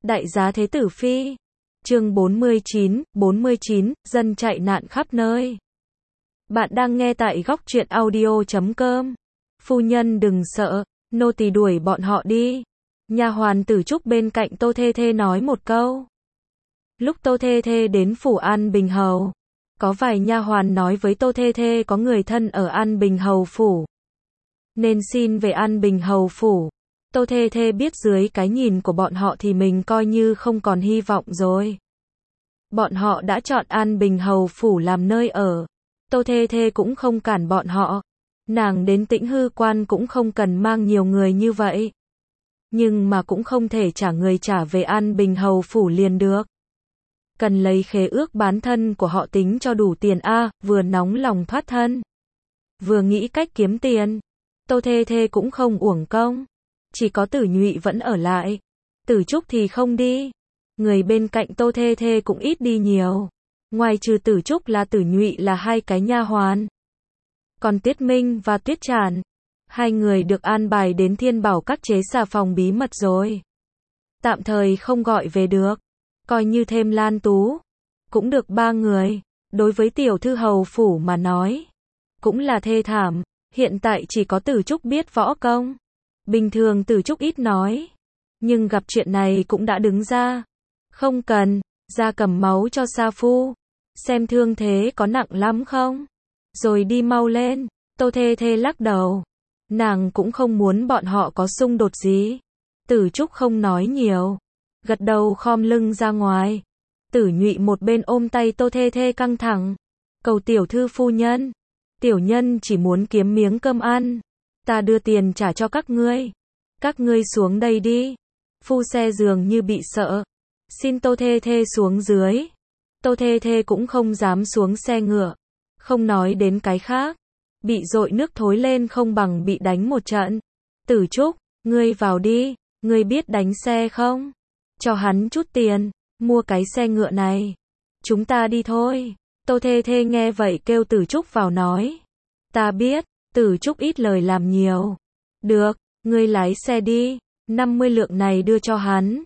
Đại giá Thế Tử Phi. Chương 49, dân chạy nạn khắp nơi. Bạn đang nghe tại góc truyện audio.com. Phu nhân đừng sợ, nô tỳ đuổi bọn họ đi. Nha hoàn Tử Trúc bên cạnh Tô Thê Thê nói một câu. Lúc Tô Thê Thê đến phủ An Bình Hầu, có vài nha hoàn nói với Tô Thê Thê có người thân ở An Bình Hầu phủ, nên xin về An Bình Hầu phủ. Tô Thê Thê biết dưới cái nhìn của bọn họ thì mình coi như không còn hy vọng rồi. Bọn họ đã chọn An Bình Hầu phủ làm nơi ở. Tô Thê Thê cũng không cản bọn họ. Nàng đến Tĩnh Hư Quan cũng không cần mang nhiều người như vậy. Nhưng mà cũng không thể trả người trả về An Bình Hầu phủ liền được. Cần lấy khế ước bán thân của họ tính cho đủ tiền vừa nóng lòng thoát thân, vừa nghĩ cách kiếm tiền. Tô Thê Thê cũng không uổng công. Chỉ có Tử Nhụy vẫn ở lại. Tử Trúc thì không đi. Người bên cạnh Tô Thê Thê cũng ít đi nhiều. Ngoài trừ Tử Trúc là Tử Nhụy là hai cái nha hoàn. Còn Tiết Minh và Tuyết Tràn, hai người được an bài đến Thiên Bảo Các chế xà phòng bí mật rồi. Tạm thời không gọi về được. Coi như thêm Lan Tú. Cũng được 3 người. Đối với tiểu thư hầu phủ mà nói, cũng là thê thảm. Hiện tại chỉ có Tử Trúc biết võ công. Bình thường Tử Trúc ít nói, nhưng gặp chuyện này cũng đã đứng ra. Không cần, ra cầm máu cho Sa Phu. Xem thương thế có nặng lắm không? Rồi đi mau lên. Tô Thê Thê lắc đầu. Nàng cũng không muốn bọn họ có xung đột gì. Tử Trúc không nói nhiều. Gật đầu khom lưng ra ngoài. Tử Nhụy một bên ôm tay Tô Thê Thê căng thẳng. Cầu tiểu thư phu nhân. Tiểu nhân chỉ muốn kiếm miếng cơm ăn. Ta đưa tiền trả cho các ngươi. Các ngươi xuống đây đi. Phu xe dường như bị sợ. Xin Tô Thê Thê xuống dưới. Tô Thê Thê cũng không dám xuống xe ngựa. Không nói đến cái khác. Bị dội nước thối lên không bằng bị đánh một trận. Tử Trúc, ngươi vào đi. Ngươi biết đánh xe không? Cho hắn chút tiền. Mua cái xe ngựa này. Chúng ta đi thôi. Tô Thê Thê nghe vậy kêu Tử Trúc vào nói. Ta biết. Tử Trúc ít lời làm nhiều. Được, ngươi lái xe đi. 50 lượng này đưa cho hắn.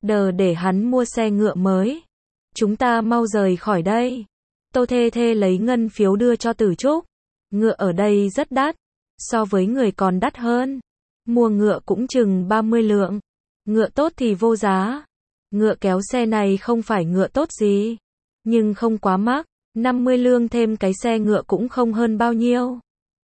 Để hắn mua xe ngựa mới. Chúng ta mau rời khỏi đây. Tô Thê Thê lấy ngân phiếu đưa cho Tử Trúc. Ngựa ở đây rất đắt. So với người còn đắt hơn. Mua ngựa cũng chừng 30 lượng. Ngựa tốt thì vô giá. Ngựa kéo xe này không phải ngựa tốt gì. Nhưng không quá mắc. 50 lương thêm cái xe ngựa cũng không hơn bao nhiêu.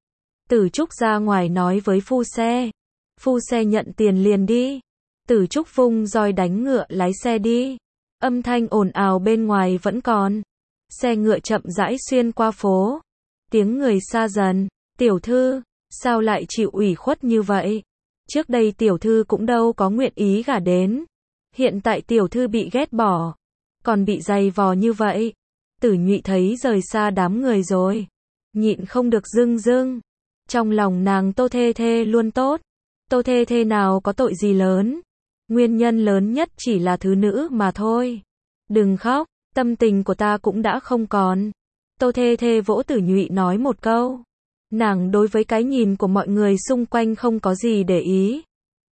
Tử Trúc ra ngoài nói với phu xe. Phu xe nhận tiền liền đi. Tử Trúc vung roi đánh ngựa lái xe đi. Âm thanh ồn ào bên ngoài vẫn còn. Xe ngựa chậm rãi xuyên qua phố. Tiếng người xa dần. Tiểu thư, sao lại chịu ủy khuất như vậy? Trước đây tiểu thư cũng đâu có nguyện ý gả đến. Hiện tại tiểu thư bị ghét bỏ. Còn bị giày vò như vậy. Tử Nhụy thấy rời xa đám người rồi. Nhịn không được rưng rưng. Trong lòng nàng Tô Thê Thê luôn tốt. Tô Thê Thê nào có tội gì lớn. Nguyên nhân lớn nhất chỉ là thứ nữ mà thôi. Đừng khóc, tâm tình của ta cũng đã không còn. Tô Thê Thê vỗ Tử Nhụy nói một câu. Nàng đối với cái nhìn của mọi người xung quanh không có gì để ý.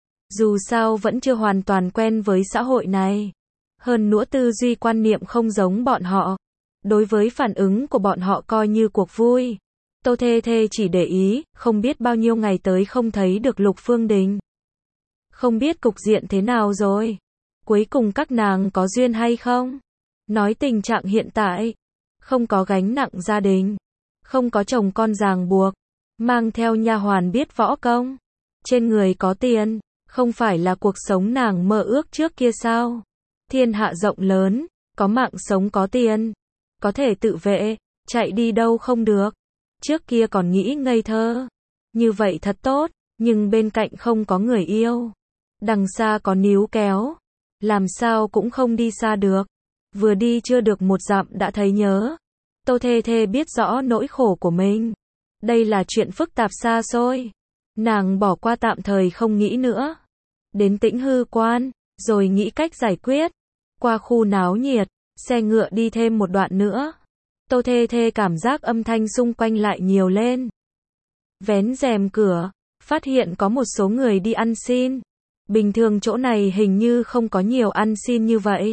Dù sao vẫn chưa hoàn toàn quen với xã hội này. Hơn nữa tư duy quan niệm không giống bọn họ. Đối với phản ứng của bọn họ coi như cuộc vui. Tô Thê Thê chỉ để ý, không biết bao nhiêu ngày tới không thấy được Lục Phương Đình. Không biết cục diện thế nào rồi. Cuối cùng các nàng có duyên hay không? Nói tình trạng hiện tại. Không có gánh nặng gia đình. Không có chồng con ràng buộc. Mang theo nha hoàn biết võ công. Trên người có tiền. Không phải là cuộc sống nàng mơ ước trước kia sao? Thiên hạ rộng lớn. Có mạng sống có tiền. Có thể tự vệ. Chạy đi đâu không được. Trước kia còn nghĩ ngây thơ. Như vậy thật tốt. Nhưng bên cạnh không có người yêu. Đằng xa có níu kéo. Làm sao cũng không đi xa được. Vừa đi chưa được 1 dặm đã thấy nhớ. Tô Thê Thê biết rõ nỗi khổ của mình. Đây là chuyện phức tạp xa xôi. Nàng bỏ qua tạm thời không nghĩ nữa. Đến Tĩnh Hư Quan. Rồi nghĩ cách giải quyết. Qua khu náo nhiệt. Xe ngựa đi thêm một đoạn nữa. Tô Thê Thê cảm giác âm thanh xung quanh lại nhiều lên. Vén rèm cửa. Phát hiện có một số người đi ăn xin. Bình thường chỗ này hình như không có nhiều ăn xin như vậy.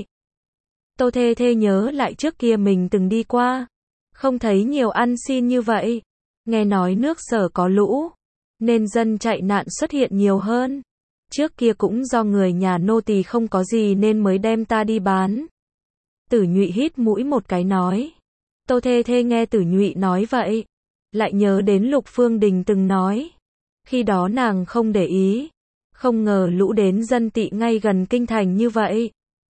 Tô Thê Thê nhớ lại trước kia mình từng đi qua. Không thấy nhiều ăn xin như vậy. Nghe nói nước Sở có lũ, nên dân chạy nạn xuất hiện nhiều hơn. Trước kia cũng do người nhà nô tỳ không có gì nên mới đem ta đi bán. Tử Nhụy hít mũi một cái nói. Tô Thê Thê nghe Tử Nhụy nói vậy, lại nhớ đến Lục Phương Đình từng nói. Khi đó nàng không để ý, không ngờ lũ đến dân tị ngay gần kinh thành như vậy.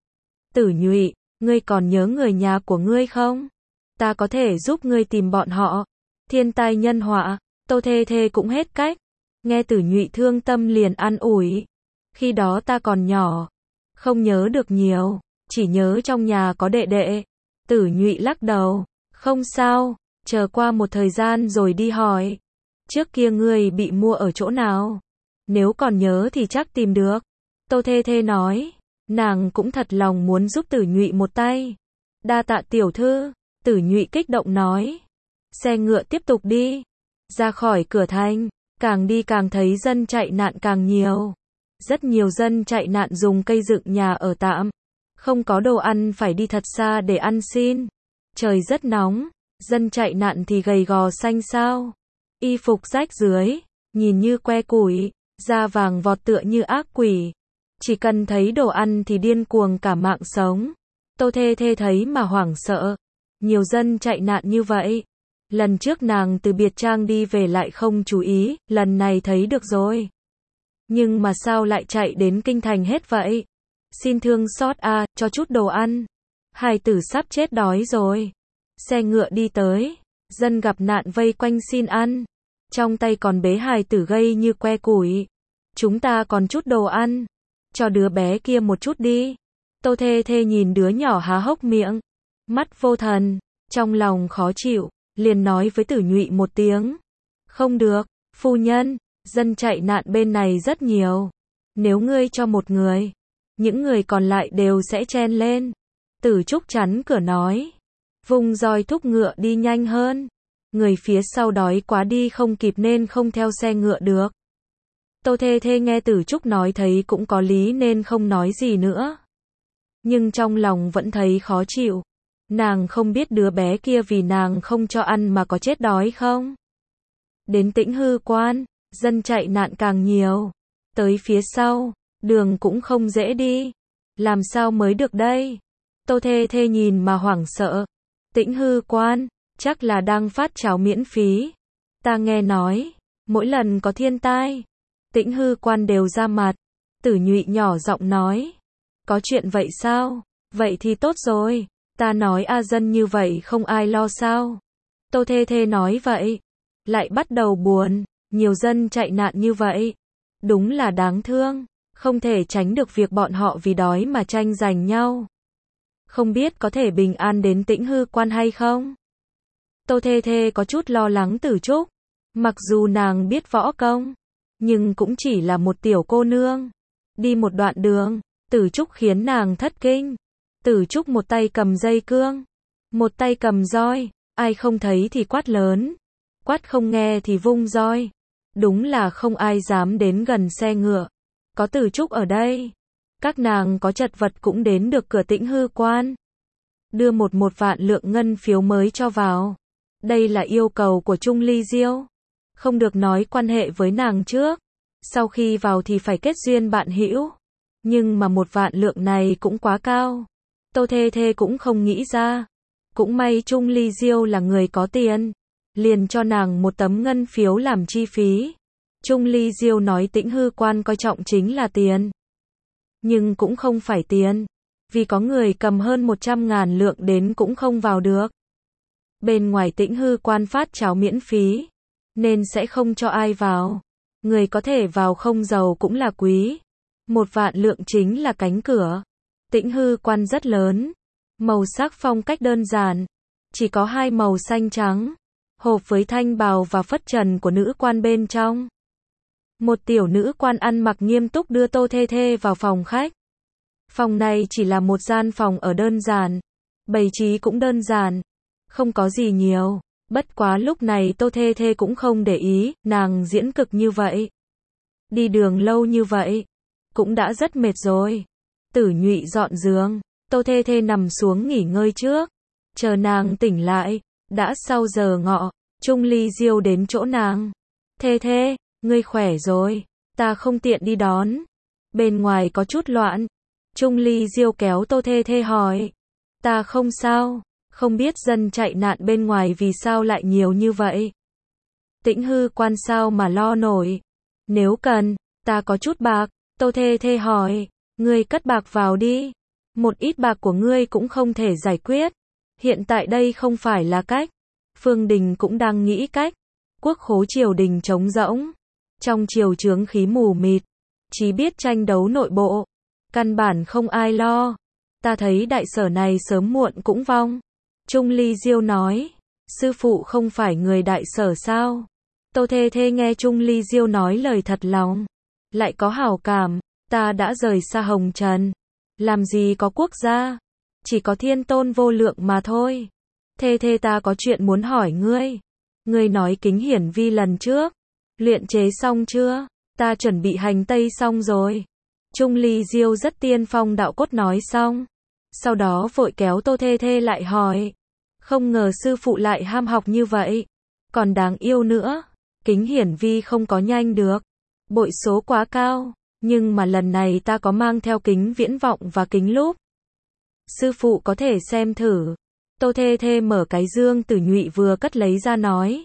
Tử Nhụy, ngươi còn nhớ người nhà của ngươi không? Ta có thể giúp ngươi tìm bọn họ. Thiên tai nhân họa, Tô Thê Thê cũng hết cách. Nghe Tử Nhụy thương tâm liền an ủi. Khi đó ta còn nhỏ, không nhớ được nhiều, chỉ nhớ trong nhà có đệ đệ. Tử Nhụy lắc đầu, không sao, chờ qua một thời gian rồi đi hỏi. Trước kia ngươi bị mua ở chỗ nào? Nếu còn nhớ thì chắc tìm được. Tô Thê Thê nói, nàng cũng thật lòng muốn giúp Tử Nhụy một tay. Đa tạ tiểu thư, Tử Nhụy kích động nói. Xe ngựa tiếp tục đi, ra khỏi cửa thành, càng đi càng thấy dân chạy nạn càng nhiều. Rất nhiều dân chạy nạn dùng cây dựng nhà ở tạm, không có đồ ăn phải đi thật xa để ăn xin. Trời rất nóng, dân chạy nạn thì gầy gò xanh xao, y phục rách rưới, nhìn như que củi, da vàng vọt tựa như ác quỷ. Chỉ cần thấy đồ ăn thì điên cuồng cả mạng sống. Tô Thê Thê thấy mà hoảng sợ. Nhiều dân chạy nạn như vậy. Lần trước nàng từ biệt trang đi về lại không chú ý, lần này thấy được rồi. Nhưng mà sao lại chạy đến kinh thành hết vậy? Xin thương xót a, cho chút đồ ăn. Hài tử sắp chết đói rồi. Xe ngựa đi tới, dân gặp nạn vây quanh xin ăn. Trong tay còn bế hài tử gầy như que củi. Chúng ta còn chút đồ ăn, cho đứa bé kia một chút đi. Tô Thê Thê nhìn đứa nhỏ há hốc miệng, mắt vô thần, trong lòng khó chịu, liền nói với Tử Nhụy một tiếng. Không được, phu nhân, dân chạy nạn bên này rất nhiều. Nếu ngươi cho một người, những người còn lại đều sẽ chen lên. Tử Trúc chắn cửa nói, vung roi thúc ngựa đi nhanh hơn. Người phía sau đói quá đi không kịp nên không theo xe ngựa được. Tô Thê Thê nghe Tử Trúc nói thấy cũng có lý nên không nói gì nữa. Nhưng trong lòng vẫn thấy khó chịu. Nàng không biết đứa bé kia vì nàng không cho ăn mà có chết đói không. Đến Tĩnh Hư Quan, dân chạy nạn càng nhiều. Tới phía sau, đường cũng không dễ đi. Làm sao mới được đây? Tô Thê Thê nhìn mà hoảng sợ. Tĩnh Hư Quan, chắc là đang phát cháo miễn phí. Ta nghe nói, mỗi lần có thiên tai, Tĩnh Hư Quan đều ra mặt. Tử Nhụy nhỏ giọng nói. Có chuyện vậy sao? Vậy thì tốt rồi. Ta nói a dân như vậy không ai lo sao? Tô Thê Thê nói vậy. Lại bắt đầu buồn. Nhiều dân chạy nạn như vậy. Đúng là đáng thương. Không thể tránh được việc bọn họ vì đói mà tranh giành nhau. Không biết có thể bình an đến Tĩnh Hư Quan hay không? Tô Thê Thê có chút lo lắng Tử Trúc. Mặc dù nàng biết võ công, nhưng cũng chỉ là một tiểu cô nương. Đi một đoạn đường, Tử Trúc khiến nàng thất kinh. Tử Trúc một tay cầm dây cương, một tay cầm roi, ai không thấy thì quát lớn, quát không nghe thì vung roi. Đúng là không ai dám đến gần xe ngựa. Có Tử Trúc ở đây, các nàng có chật vật cũng đến được cửa Tĩnh Hư Quan. Đưa một vạn lượng ngân phiếu mới cho vào. Đây là yêu cầu của Trung Ly Diêu. Không được nói quan hệ với nàng trước. Sau khi vào thì phải kết duyên bạn hữu. Nhưng mà 1 vạn lượng này cũng quá cao. Tô Thê Thê cũng không nghĩ ra. Cũng may Trung Ly Diêu là người có tiền. Liền cho nàng một tấm ngân phiếu làm chi phí. Trung Ly Diêu nói Tĩnh Hư Quan coi trọng chính là tiền. Nhưng cũng không phải tiền. Vì có người cầm hơn 100.000 lượng đến cũng không vào được. Bên ngoài Tĩnh Hư Quan phát cháo miễn phí, nên sẽ không cho ai vào. Người có thể vào không giàu cũng là quý. 1 vạn lượng chính là cánh cửa. Tĩnh Hư Quan rất lớn. Màu sắc phong cách đơn giản. Chỉ có 2 màu xanh trắng. Hộp với thanh bào và phất trần của nữ quan bên trong. Một tiểu nữ quan ăn mặc nghiêm túc đưa Tô Thê Thê vào phòng khách. Phòng này chỉ là một gian phòng ở đơn giản. Bày trí cũng đơn giản. Không có gì nhiều. Bất quá lúc này Tô Thê Thê cũng không để ý, nàng diễn cực như vậy. Đi đường lâu như vậy. cũng đã rất mệt rồi. Tử Nhụy dọn giường, Tô Thê Thê nằm xuống nghỉ ngơi trước. Chờ nàng tỉnh lại, đã sau giờ ngọ, Trung Ly Diêu đến chỗ nàng. Thê Thê, ngươi khỏe rồi, ta không tiện đi đón. Bên ngoài có chút loạn. Trung Ly Diêu kéo Tô Thê Thê hỏi. Ta không sao, không biết dân chạy nạn bên ngoài vì sao lại nhiều như vậy. Tĩnh Hư Quan sao mà lo nổi. Nếu cần, ta có chút bạc. Tô Thê Thê hỏi. Ngươi cất bạc vào đi. Một ít bạc của ngươi cũng không thể giải quyết. Hiện tại đây không phải là cách. Phương Đình cũng đang nghĩ cách. Quốc khố triều đình trống rỗng. Trong triều chướng khí mù mịt. Chỉ biết tranh đấu nội bộ. Căn bản không ai lo. Ta thấy đại sở này sớm muộn cũng vong. Trung Ly Diêu nói. Sư phụ không phải người đại sở sao? Tô Thê Thê nghe Trung Ly Diêu nói lời thật lòng. Lại có hảo cảm. Ta đã rời xa hồng trần. Làm gì có quốc gia. Chỉ có thiên tôn vô lượng mà thôi. Thê Thê ta có chuyện muốn hỏi ngươi. Ngươi nói Kính Hiển Vi lần trước. Luyện chế xong chưa? Ta chuẩn bị hành tây xong rồi. Trung Ly Diêu rất tiên phong đạo cốt nói xong. Sau đó vội kéo Tô Thê Thê lại hỏi. Không ngờ sư phụ lại ham học như vậy. Còn đáng yêu nữa. Kính Hiển Vi không có nhanh được. Bội số quá cao. Nhưng mà lần này ta có mang theo kính viễn vọng và kính lúp. Sư phụ có thể xem thử. Tô Thê Thê mở cái dương Tử Nhụy vừa cất lấy ra nói.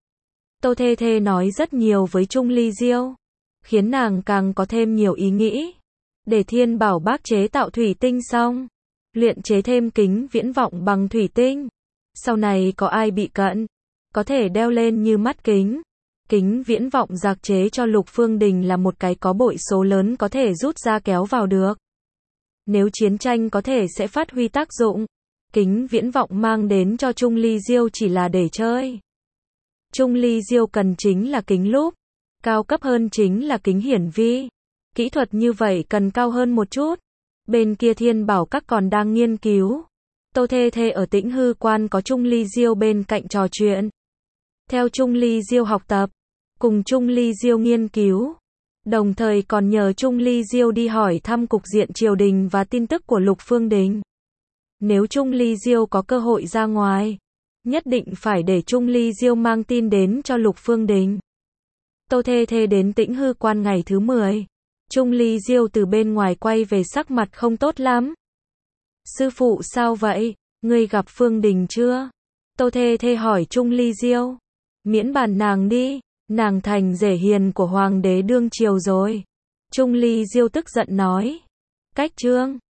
Tô Thê Thê nói rất nhiều với Trung Ly Diêu. Khiến nàng càng có thêm nhiều ý nghĩ. Để Thiên Bảo bác chế tạo thủy tinh xong. Luyện chế thêm kính viễn vọng bằng thủy tinh. Sau này có ai bị cận. Có thể đeo lên như mắt kính. Kính viễn vọng giạc chế cho Lục Phương Đình là một cái có bội số lớn có thể rút ra kéo vào được. Nếu chiến tranh có thể sẽ phát huy tác dụng. Kính viễn vọng mang đến cho Trung Ly Diêu chỉ là để chơi. Trung Ly Diêu cần chính là kính lúp. Cao cấp hơn chính là kính hiển vi. Kỹ thuật như vậy cần cao hơn một chút. Bên kia Thiên Bảo các còn đang nghiên cứu. Tô Thê Thê ở Tĩnh Hư Quan có Trung Ly Diêu bên cạnh trò chuyện. Theo Trung Ly Diêu học tập. Cùng Trung Ly Diêu nghiên cứu. Đồng thời còn nhờ Trung Ly Diêu đi hỏi thăm cục diện triều đình và tin tức của Lục Phương Đình. Nếu Trung Ly Diêu có cơ hội ra ngoài, nhất định phải để Trung Ly Diêu mang tin đến cho Lục Phương Đình. Tô Thê Thê đến Tĩnh Hư Quan ngày thứ 10. Trung Ly Diêu từ bên ngoài quay về sắc mặt không tốt lắm. Sư phụ sao vậy? Ngươi gặp Phương Đình chưa? Tô Thê Thê hỏi Trung Ly Diêu. Miễn bàn nàng đi. Nàng thành rể hiền của hoàng đế đương triều rồi. Trung Ly Diêu tức giận nói. Cách trương.